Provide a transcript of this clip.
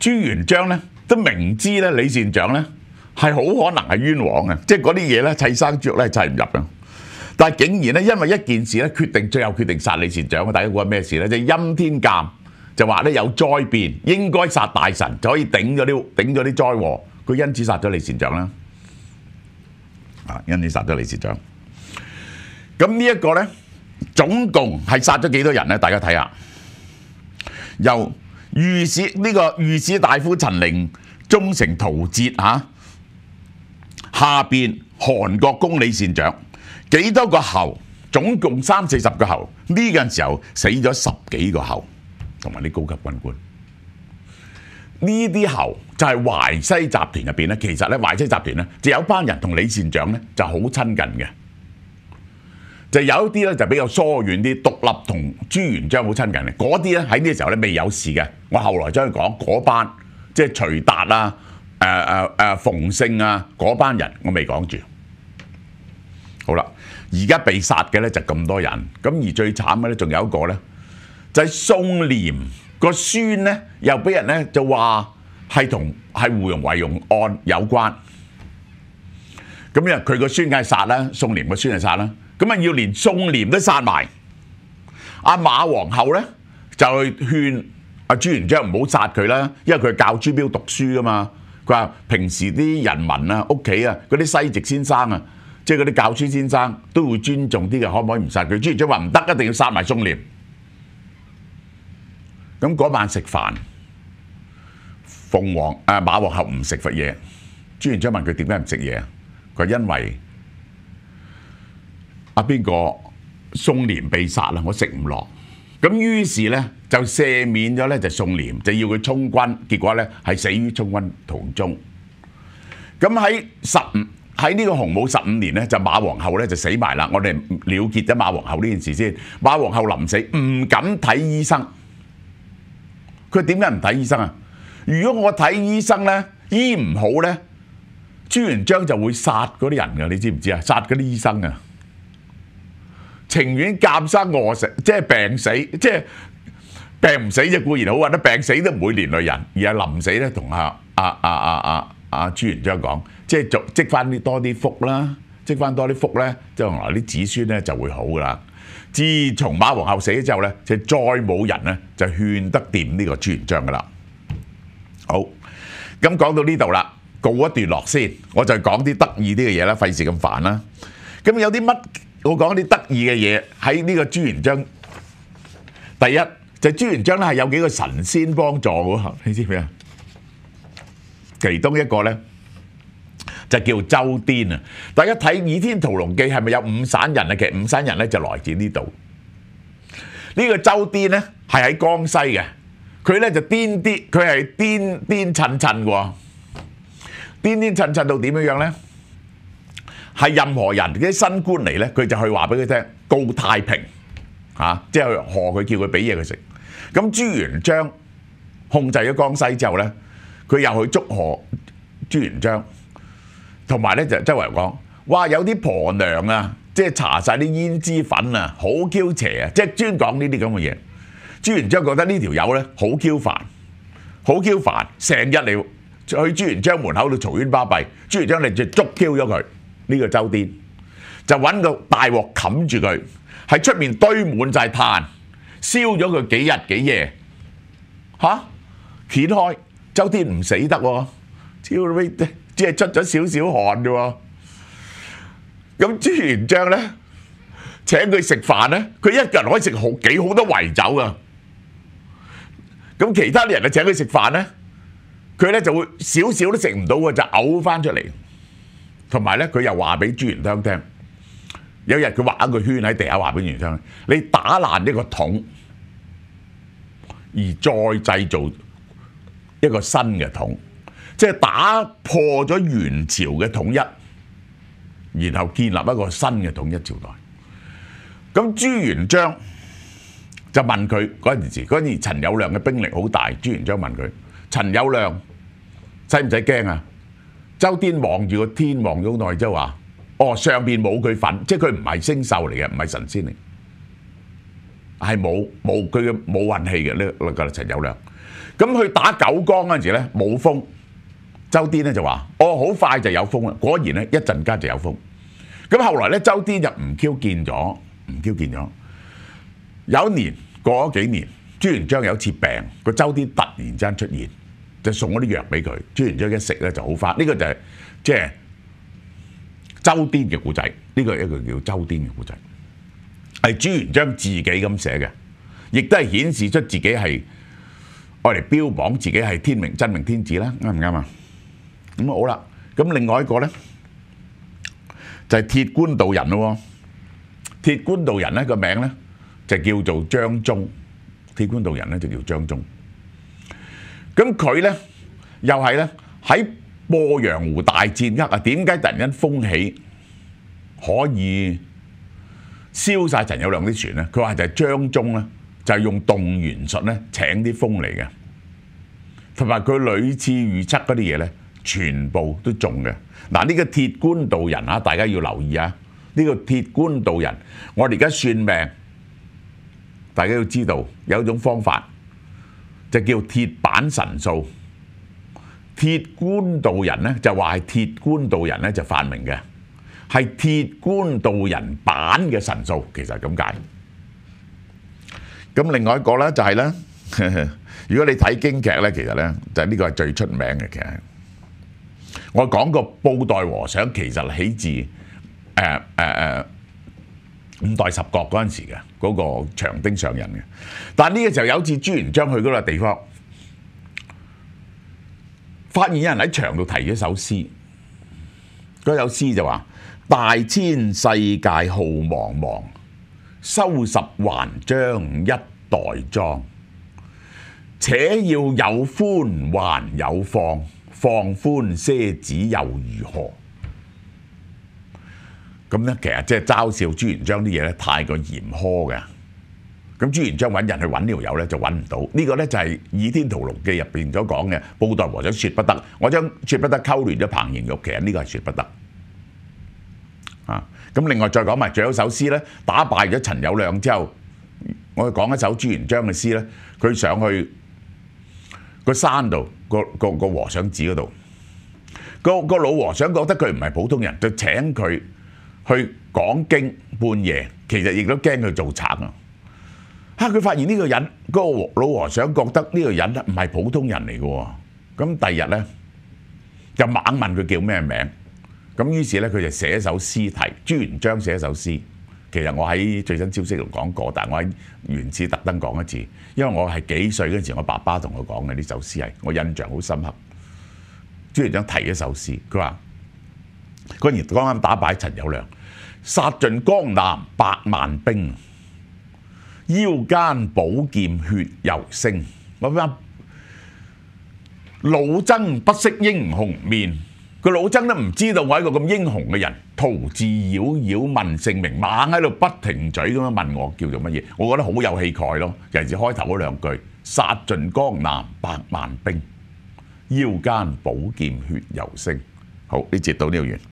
朱元璋咧都明知咧李善長咧係好可能係冤枉嘅，即係嗰啲嘢咧砌生豬肉咧砌唔入嘅。但係竟然咧因為一件事咧最後決定殺李善長，大家估下咩事咧？就係欽天監就話咧有災變，應該殺大臣就可以頂咗啲災禍，佢因此殺咗李善長啦。因此殺咗李善長。咁呢一個咧總共係殺咗幾多人咧？大家睇下，由御史大夫陳陵忠誠圖節下邊韓國公李善長幾多個侯，總共30-40個侯。呢陣時候死咗10幾個侯，同埋啲高級軍官。呢啲侯就係淮西集團入邊咧，其實咧淮西集團咧就有班人同李善長咧就好親近嘅，就有一啲咧就比較疏遠啲，獨立同朱元璋好親近嘅。嗰啲咧喺呢個時候咧未有事嘅。我後來將佢講嗰班，即係徐達啊、馮勝啊嗰班人，我未講住。好啦，而家被殺嘅咧就咁多人，咁而最慘嘅咧仲有一個咧，就係宋濂個孫咧，又俾人咧就話係胡榮遺容案有關。咁因為佢個孫梗係殺啦，宋濂個孫係殺啦，咁啊要連宋濂都殺埋。阿馬皇后咧就去勸阿朱元璋唔好殺佢啦，因為佢教朱標讀書噶嘛。佢話平時啲人民啊、屋企啊嗰啲西籍先生啊，即係嗰啲教書先生都會尊重啲嘅，可唔可以唔殺佢？朱元璋話唔得，一定要殺埋宋濂。咁嗰晚食飯，馬皇后唔食佛嘢。朱元璋問佢點解唔食嘢？佢話因為邊個宋濂被殺啦，我食唔落。咁於是咧就赦免咗咧就宋濂，就要佢充軍，結果咧係死於充軍途中。咁喺呢個洪武15年咧，就馬皇后咧就死埋啦。我哋了結咗馬皇后呢件事先。馬皇后臨死唔敢睇醫生。佢點解唔睇醫生啊？如果我睇醫生咧，醫唔好咧，朱元璋就會殺嗰啲人噶，你知唔知啊？殺嗰啲醫生啊，情願監生餓死，即係病死，即係病唔死就固然好啊，得病死都唔會連累人，而係臨死咧同朱元璋講，即係積翻多啲福啦，積翻多啲福咧，將來啲子孫咧就會好噶啦。自從馬皇后死咗之後咧，就再冇人咧就勸得掂呢個朱元璋噶啦。好，咁講到呢度啦，告一段落先，我就講啲得意啲嘅嘢啦，費事咁煩啦。咁有啲乜？我講啲得意嘅嘢喺呢個朱元璋。第一就係朱元璋咧係有幾個神仙幫助嘅，你知唔知啊？其中一個咧就叫周顛啊！大家睇《倚天屠龍記》係咪有五散人啊？其實五散人咧就來自呢度。呢個周顛咧係喺江西嘅，佢咧就癲癲，佢係癲癲襯襯嘅，癲癲襯襯到點樣樣咧？係任何人啲新官嚟咧，佢就去話俾佢聽告太平即係賀佢，叫佢俾嘢佢食。咁朱元璋控制咗江西之後咧，佢又去祝賀朱元璋，同埋咧就周圍講，哇有啲婆娘啊，即係搽晒啲胭脂粉啊，好 Q 邪啊，即係專講呢啲咁嘅嘢。朱元璋覺得呢條友咧好 Q 煩，好 Q 煩，成日嚟去朱元璋門口度嘈冤巴閉，朱元璋嚟就捉 Q 咗佢。呢個周顛就揾個大鑊冚住佢，喺出面堆滿晒炭，燒咗佢幾日幾夜，掀開周顛唔死得喎，只係出咗少少汗啫喎。咁朱元璋咧請佢食飯咧，佢一個人可以食好多圍酒噶。咁其他啲人咧請佢食飯咧，佢咧就會少少都食唔到嘅，就嘔翻出嚟。同埋咧，佢又話俾朱元璋聽，有日佢畫一個圈喺地下，話俾朱元璋，你打爛一個桶，而再製造一個新嘅桶，即係打破咗元朝嘅統一，然後建立一個新嘅統一朝代。咁朱元璋就問佢嗰陣時陳友諒嘅兵力好大，朱元璋問佢：陳友諒使唔使驚啊？周顛望住個天，望咗好耐之後話：哦，上邊冇佢份，即係佢唔係星宿嚟嘅，唔係神仙嚟，係冇佢嘅冇運氣嘅呢個陳友諒。 咁去打九江嗰陣時咧冇風，周顛咧就話：哦，好快就有風啦！果然咧一陣間就有風。咁後來咧周顛就唔 Q 見咗，唔 Q 見咗。有一年過咗幾年，朱元璋有次病，個周顛突然之間出現，就送嗰啲藥俾佢。朱元璋一食咧就好返。呢個就係即係周顛嘅故仔。呢個係一個叫周顛嘅故仔，係朱元璋自己咁寫嘅，亦都係顯示出自己係愛嚟標榜自己係天命真命天子啦，啱唔啱啊？咁好啦，咁另外一個咧就係鐵官道人咯。鐵官道人咧個名咧就叫做張忠，鐵官道人咧就叫張忠。咁佢咧又係咧喺鄱陽湖大戰厄啊，點解突然間風起可以燒晒陳友諒啲船咧？佢話就係張忠咧，就係用動員術咧請啲風嚟嘅，同埋佢屢次預測嗰啲嘢咧，全部都中嘅。嗱，呢個鐵官道人啊，大家要留意啊！呢個鐵官道人，我哋而家算命，大家要知道有一種方法，就叫鐵板神數。鐵官道人咧就話係鐵官道人咧就發明嘅，係鐵官道人版嘅神數，其實係咁解。咁另外一個咧就係咧，如果你睇京劇咧，其實咧就呢個係最出名嘅劇。我講過布袋和尚其實起自五代十國嗰陣時嘅嗰個長丁上人嘅，但呢個時候有次朱元璋去嗰個地方，發現有人喺牆度題咗首詩，嗰首詩就話：大千世界浩茫茫，收拾還將一代莊。且要有寬還有放，放寬些子又如何？咁咧，其實即係嘲笑朱元璋啲嘢咧太過嚴苛嘅。咁朱元璋揾人去揾呢條友咧就揾唔到。呢個咧就係《倚天屠龍記》入邊所講嘅布袋和尚說不得。我將說不得溝亂咗彭瑩玉，其實呢個係說不得。啊，咁另外再講埋，仲有首詩咧，打敗咗陳友諒之後，我講一首朱元璋嘅詩咧，佢上去個山度，個和尚寺嗰度，個老和尚覺得佢唔係普通人，就請佢去講經半夜，其實亦都驚佢做賊啊！佢發現呢個人，嗰個老和尚覺得呢個人唔係普通人嚟嘅喎。咁第二日咧就猛問佢叫咩名，咁於是咧佢就寫一首詩題，朱元璋寫一首詩。其實我喺最新消息度講過，但係我喺原始特登講一次，因為我係幾歲嗰陣時，我爸爸同我講嘅呢首詩係我印象好深刻。朱元璋提一首詩，佢話嗰年剛啱打敗陳友諒，殺盡江南百萬兵，腰間寶劍血猶聲。我話老僧不識英雄面，個老僧都唔知道我係一個咁英雄嘅人。徒自擾擾問姓名，猛喺度不停嘴咁樣問我叫做乜嘢，我覺得好有氣概咯。尤其是開頭嗰兩句：殺盡江南百萬兵，腰間寶劍血猶聲。好，呢節到呢度完。